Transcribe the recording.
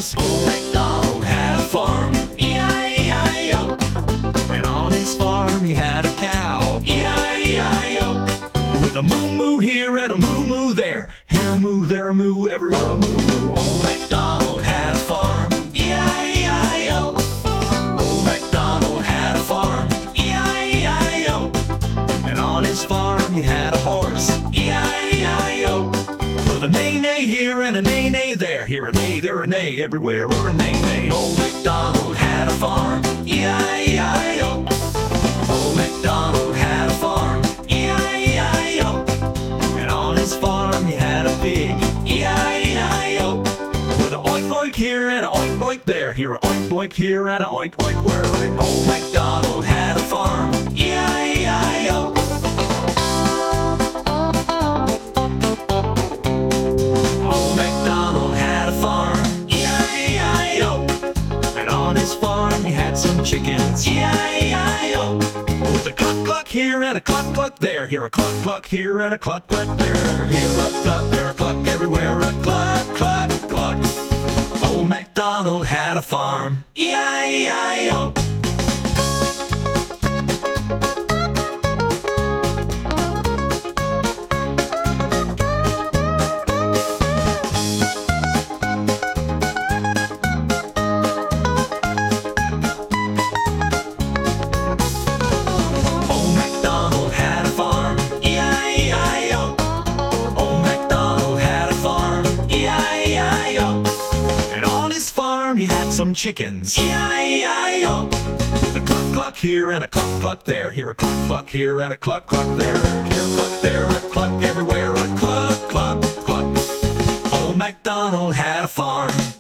horse. Old MacDonald had a farm, E-I-E-I-O. And on his farm he had a cow, E-I-E-I-O. With a moo-moo here and a moo-moo there, here a moo, there a moo, everywhere a moo-moo. Old MacDonald had a farm, E-I-E-I-O. Old MacDonald had a farm, E-I-E-I-O. And on his farm he had a horse, E-I-E-I-O. With a neigh-neigh here and a neigh-neigh there, here a neigh, there a neigh, everywhere or a neigh-neigh. Old MacDonald had a farm, E-I-E-I-O. Old MacDonald had a farm, E-I-E-I-O. And on his farm he had a pig, E-I-E-I-O. With a oink oink here and a oink oink there, here a oink oink here and a oink oink where. Old MacDonald had a farm, E-I-E-I-O. Old MacDonald had a farm, E-I-E-I-O. And on his farm he had some chickens, E-I-E-I-O. With a cluck cluck here and a cluck cluck there, here a cluck cluck here and a cluck cluck there, here a cluck, there a cluck, everywhere a cluck cluck cluck. Old MacDonald had a farm, E-I-E-I-O. Old MacDonald had a farm, E-I-E-I-O. Old MacDonald had a farm, E-I-E-I-O. And on his farm he had some chickens, E-I-E-I-O. With a cluck cluck here and a cluck cluck there, here a cluck cluck here and a cluck cluck there, here a cluck there, a cluck everywhere, a cluck cluck cluck. Old MacDonald had a farm,